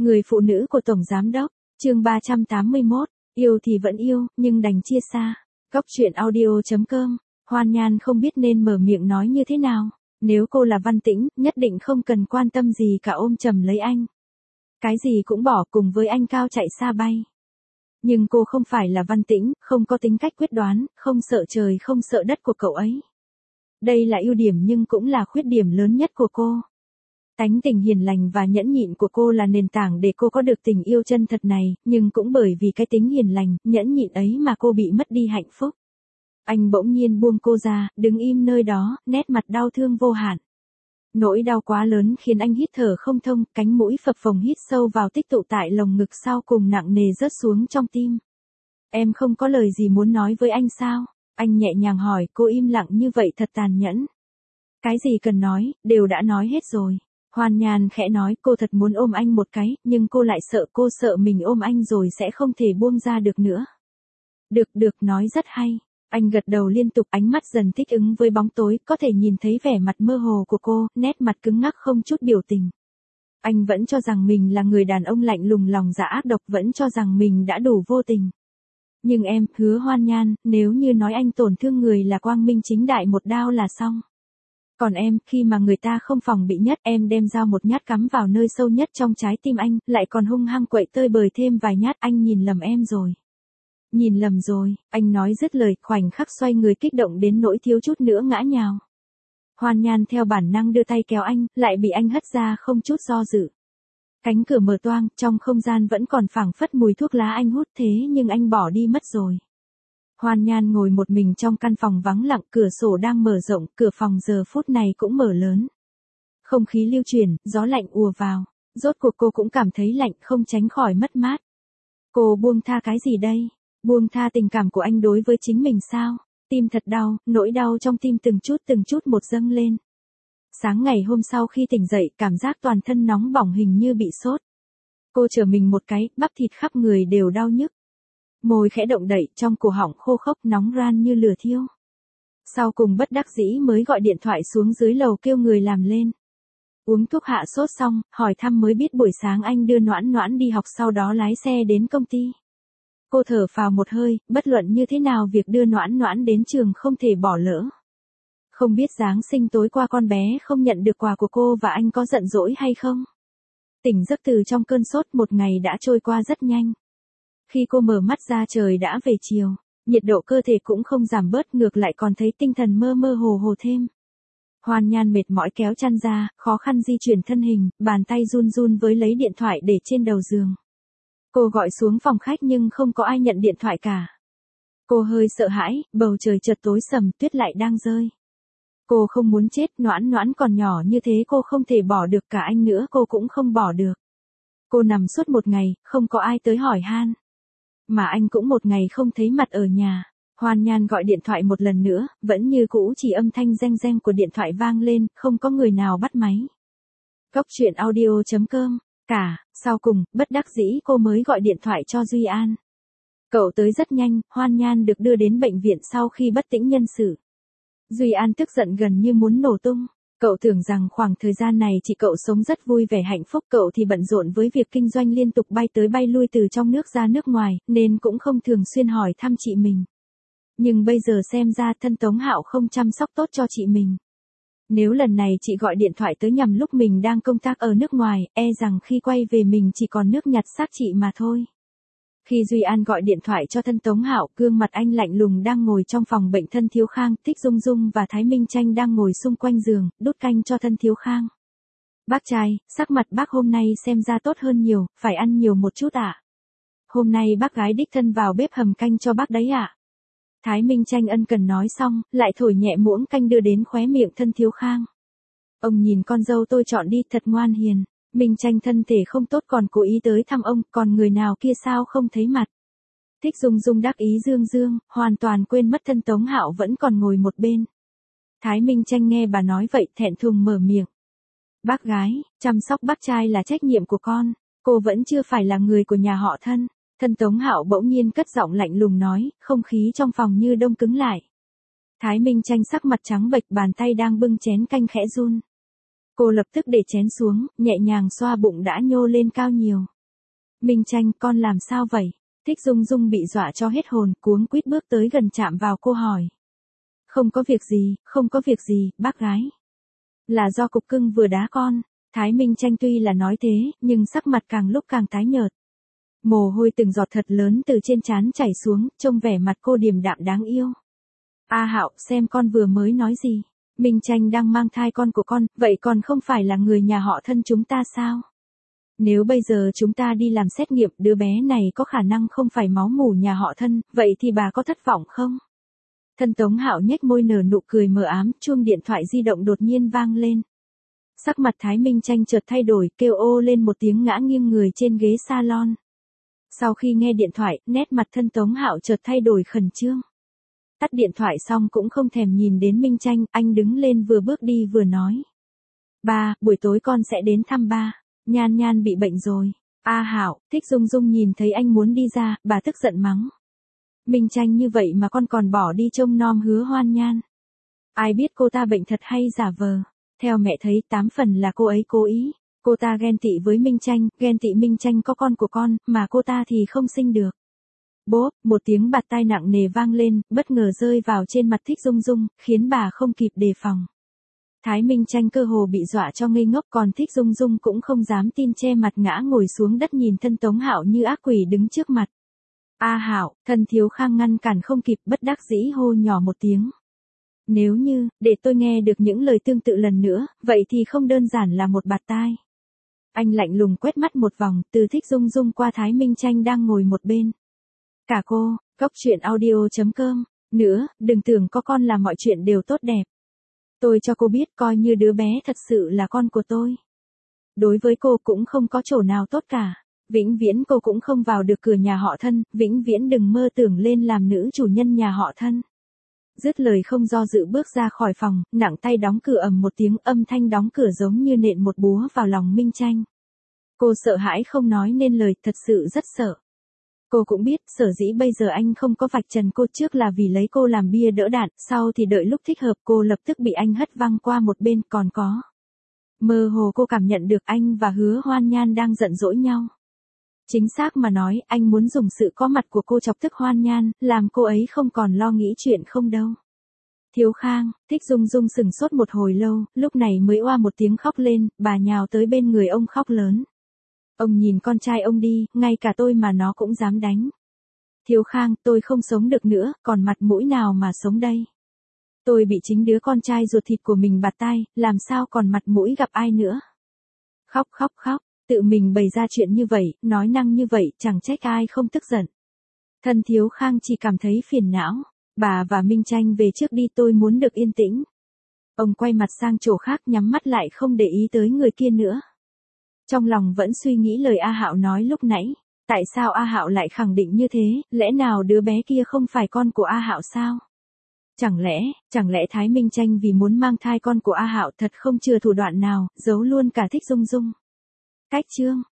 Người phụ nữ của Tổng Giám Đốc, chương 381, yêu thì vẫn yêu, nhưng đành chia xa. Góc truyện audio.com, Hoan Nhan không biết nên mở miệng nói như thế nào. Nếu cô là Văn Tĩnh, nhất định không cần quan tâm gì cả, ôm chầm lấy anh. Cái gì cũng bỏ, cùng với anh cao chạy xa bay. Nhưng cô không phải là Văn Tĩnh, không có tính cách quyết đoán, không sợ trời không sợ đất của cậu ấy. Đây là ưu điểm nhưng cũng là khuyết điểm lớn nhất của cô. Tánh tình hiền lành và nhẫn nhịn của cô là nền tảng để cô có được tình yêu chân thật này, nhưng cũng bởi vì cái tính hiền lành, nhẫn nhịn ấy mà cô bị mất đi hạnh phúc. Anh bỗng nhiên buông cô ra, đứng im nơi đó, nét mặt đau thương vô hạn. Nỗi đau quá lớn khiến anh hít thở không thông, cánh mũi phập phồng hít sâu vào tích tụ tại lồng ngực, sau cùng nặng nề rớt xuống trong tim. Em không có lời gì muốn nói với anh sao? Anh nhẹ nhàng hỏi, cô im lặng như vậy thật tàn nhẫn. Cái gì cần nói, đều đã nói hết rồi. Hoan Nhan khẽ nói, cô thật muốn ôm anh một cái, nhưng cô lại sợ, cô sợ mình ôm anh rồi sẽ không thể buông ra được nữa. Được, nói rất hay. Anh gật đầu liên tục, ánh mắt dần thích ứng với bóng tối, có thể nhìn thấy vẻ mặt mơ hồ của cô, nét mặt cứng ngắc không chút biểu tình. Anh vẫn cho rằng mình là người đàn ông lạnh lùng lòng dạ ác độc, vẫn cho rằng mình đã đủ vô tình. Nhưng em, hứa Hoan Nhan, nếu như nói anh tổn thương người là quang minh chính đại một đao là xong. Còn em, khi mà người ta không phòng bị nhất, em đem dao một nhát cắm vào nơi sâu nhất trong trái tim anh, lại còn hung hăng quậy tơi bời thêm vài nhát, anh nhìn lầm em rồi. Nhìn lầm rồi, anh nói dứt lời, khoảnh khắc xoay người kích động đến nỗi thiếu chút nữa ngã nhào. Hoan Nhan theo bản năng đưa tay kéo anh, lại bị anh hất ra không chút do dự. Cánh cửa mở toang, trong không gian vẫn còn phảng phất mùi thuốc lá anh hút, thế nhưng anh bỏ đi mất rồi. Hoan Nhan ngồi một mình trong căn phòng vắng lặng, cửa sổ đang mở rộng, cửa phòng giờ phút này cũng mở lớn. Không khí lưu chuyển, gió lạnh ùa vào, rốt cuộc cô cũng cảm thấy lạnh, không tránh khỏi mất mát. Cô buông tha cái gì đây? Buông tha tình cảm của anh đối với chính mình sao? Tim thật đau, nỗi đau trong tim từng chút một dâng lên. Sáng ngày hôm sau khi tỉnh dậy, cảm giác toàn thân nóng bỏng hình như bị sốt. Cô trở mình một cái, bắp thịt khắp người đều đau nhức. Môi khẽ động đậy, trong cổ họng khô khốc nóng ran như lửa thiêu. Sau cùng bất đắc dĩ mới gọi điện thoại xuống dưới lầu kêu người làm lên. Uống thuốc hạ sốt xong, hỏi thăm mới biết buổi sáng anh đưa Noãn Noãn đi học, sau đó lái xe đến công ty. Cô thở phào một hơi, bất luận như thế nào việc đưa Noãn Noãn đến trường không thể bỏ lỡ. Không biết Giáng sinh tối qua con bé không nhận được quà của cô và anh có giận dỗi hay không? Tỉnh giấc từ trong cơn sốt, một ngày đã trôi qua rất nhanh. Khi cô mở mắt ra trời đã về chiều, nhiệt độ cơ thể cũng không giảm bớt, ngược lại còn thấy tinh thần mơ mơ hồ hồ thêm. Hoan Nhan mệt mỏi kéo chăn ra, khó khăn di chuyển thân hình, bàn tay run run với lấy điện thoại để trên đầu giường. Cô gọi xuống phòng khách nhưng không có ai nhận điện thoại cả. Cô hơi sợ hãi, bầu trời chợt tối sầm, tuyết lại đang rơi. Cô không muốn chết, Noãn Noãn còn nhỏ như thế cô không thể bỏ được, cả anh nữa cô cũng không bỏ được. Cô nằm suốt một ngày, không có ai tới hỏi han. Mà anh cũng một ngày không thấy mặt ở nhà. Hoan Nhan gọi điện thoại một lần nữa, vẫn như cũ, chỉ âm thanh reng reng của điện thoại vang lên, không có người nào bắt máy. Góc truyện audio.com, sau cùng, bất đắc dĩ cô mới gọi điện thoại cho Duy An. Cậu tới rất nhanh, Hoan Nhan được đưa đến bệnh viện sau khi bất tỉnh nhân sự. Duy An tức giận gần như muốn nổ tung. Cậu tưởng rằng khoảng thời gian này chị cậu sống rất vui vẻ hạnh phúc, cậu thì bận rộn với việc kinh doanh liên tục bay tới bay lui từ trong nước ra nước ngoài, nên cũng không thường xuyên hỏi thăm chị mình. Nhưng bây giờ xem ra thân Tống Hạo không chăm sóc tốt cho chị mình. Nếu lần này chị gọi điện thoại tới nhằm lúc mình đang công tác ở nước ngoài, e rằng khi quay về mình chỉ còn nước nhặt xác chị mà thôi. Khi Duy An gọi điện thoại cho thân Tống Hạo, gương mặt anh lạnh lùng đang ngồi trong phòng bệnh thân Thiếu Khang, Thích Dung Dung và Thái Minh Tranh đang ngồi xung quanh giường, đút canh cho thân Thiếu Khang. Bác trai, sắc mặt bác hôm nay xem ra tốt hơn nhiều, phải ăn nhiều một chút ạ. Hôm nay bác gái đích thân vào bếp hầm canh cho bác đấy ạ. Thái Minh Tranh ân cần nói xong, lại thổi nhẹ muỗng canh đưa đến khóe miệng thân Thiếu Khang. Ông nhìn con dâu tôi chọn đi, thật ngoan hiền. Minh Tranh thân thể không tốt còn cố ý tới thăm ông, còn người nào kia sao không thấy mặt. Thích Dung Dung đắc ý dương dương, hoàn toàn quên mất thân Tống Hạo vẫn còn ngồi một bên. Thái Minh Tranh nghe bà nói vậy thẹn thùng mở miệng. Bác gái, chăm sóc bác trai là trách nhiệm của con, cô vẫn chưa phải là người của nhà họ thân. Thân Tống Hạo bỗng nhiên cất giọng lạnh lùng nói, không khí trong phòng như đông cứng lại. Thái Minh Tranh sắc mặt trắng bệch, bàn tay đang bưng chén canh khẽ run. Cô lập tức để chén xuống, nhẹ nhàng xoa bụng đã nhô lên cao nhiều. Minh Tranh, con làm sao vậy? Thích Dung Dung bị dọa cho hết hồn, cuống quýt bước tới gần chạm vào cô hỏi. Không có việc gì, không có việc gì, bác gái. Là do cục cưng vừa đá con. Thái Minh Tranh tuy là nói thế, nhưng sắc mặt càng lúc càng tái nhợt. Mồ hôi từng giọt thật lớn từ trên trán chảy xuống, trông vẻ mặt cô điềm đạm đáng yêu. A Hạo, xem con vừa mới nói gì. Minh Tranh đang mang thai con của con, vậy còn không phải là người nhà họ thân chúng ta sao? Nếu bây giờ chúng ta đi làm xét nghiệm đứa bé này có khả năng không phải máu mủ nhà họ thân, vậy thì bà có thất vọng không? Thân Tống Hạo nhếch môi nở nụ cười mờ ám, chuông điện thoại di động đột nhiên vang lên. Sắc mặt Thái Minh Tranh chợt thay đổi, kêu ô lên một tiếng ngã nghiêng người trên ghế salon. Sau khi nghe điện thoại, nét mặt thân Tống Hạo chợt thay đổi khẩn trương. Tắt điện thoại xong cũng không thèm nhìn đến Minh Tranh, anh đứng lên vừa bước đi vừa nói. Ba, buổi tối con sẽ đến thăm ba. Nhan Nhan bị bệnh rồi. A Hạo, Thích Dung Dung nhìn thấy anh muốn đi ra, bà tức giận mắng. Minh Tranh như vậy mà con còn bỏ đi trông nom Hứa Hoan Nhan. Ai biết cô ta bệnh thật hay giả vờ. Theo mẹ thấy 8 phần là cô ấy cố ý. Cô ta ghen tị với Minh Tranh, ghen tị Minh Tranh có con của con, mà cô ta thì không sinh được. Bốp, một tiếng bạt tai nặng nề vang lên, bất ngờ rơi vào trên mặt Thích Dung Dung, khiến bà không kịp đề phòng. Thái Minh Tranh cơ hồ bị dọa cho ngây ngốc, còn Thích Dung Dung cũng không dám tin, che mặt ngã ngồi xuống đất nhìn thân Tống Hạo như ác quỷ đứng trước mặt. A Hạo, thân Thiếu Khang ngăn cản không kịp, bất đắc dĩ hô nhỏ một tiếng. Nếu như, để tôi nghe được những lời tương tự lần nữa, vậy thì không đơn giản là một bạt tai. Anh lạnh lùng quét mắt một vòng, từ Thích Dung Dung qua Thái Minh Tranh đang ngồi một bên. Cả cô, Cóc Truyện Audio.com. Nữa, đừng tưởng có con là mọi chuyện đều tốt đẹp. Tôi cho cô biết coi như đứa bé thật sự là con của tôi. Đối với cô cũng không có chỗ nào tốt cả. Vĩnh viễn cô cũng không vào được cửa nhà họ thân, vĩnh viễn đừng mơ tưởng lên làm nữ chủ nhân nhà họ thân. Dứt lời không do dự bước ra khỏi phòng, nặng tay đóng cửa ầm một tiếng, âm thanh đóng cửa giống như nện một búa vào lòng Minh Tranh. Cô sợ hãi không nói nên lời, thật sự rất sợ. Cô cũng biết, sở dĩ bây giờ anh không có vạch trần cô trước là vì lấy cô làm bia đỡ đạn, sau thì đợi lúc thích hợp cô lập tức bị anh hất văng qua một bên, còn có. Mơ hồ cô cảm nhận được anh và Hứa Hoan Nhan đang giận dỗi nhau. Chính xác mà nói, anh muốn dùng sự có mặt của cô chọc tức Hoan Nhan, làm cô ấy không còn lo nghĩ chuyện không đâu. Thiếu Khang, Thích Dung Dung sửng sốt một hồi lâu, lúc này mới oa một tiếng khóc lên, bà nhào tới bên người ông khóc lớn. Ông nhìn con trai ông đi, ngay cả tôi mà nó cũng dám đánh. Thiếu Khang, tôi không sống được nữa, còn mặt mũi nào mà sống đây? Tôi bị chính đứa con trai ruột thịt của mình bạt tai, làm sao còn mặt mũi gặp ai nữa? Khóc khóc khóc, tự mình bày ra chuyện như vậy, nói năng như vậy, chẳng trách ai không tức giận. Thân Thiếu Khang chỉ cảm thấy phiền não. Bà và Minh Tranh về trước đi, tôi muốn được yên tĩnh. Ông quay mặt sang chỗ khác, nhắm mắt lại không để ý tới người kia nữa. Trong lòng vẫn suy nghĩ lời A Hạo nói lúc nãy. Tại sao A Hạo lại khẳng định như thế, lẽ nào đứa bé kia không phải con của A Hạo sao? Chẳng lẽ Thái Minh Tranh vì muốn mang thai con của A Hạo thật không chừa thủ đoạn nào, giấu luôn cả Thích Dung Dung. Cách chương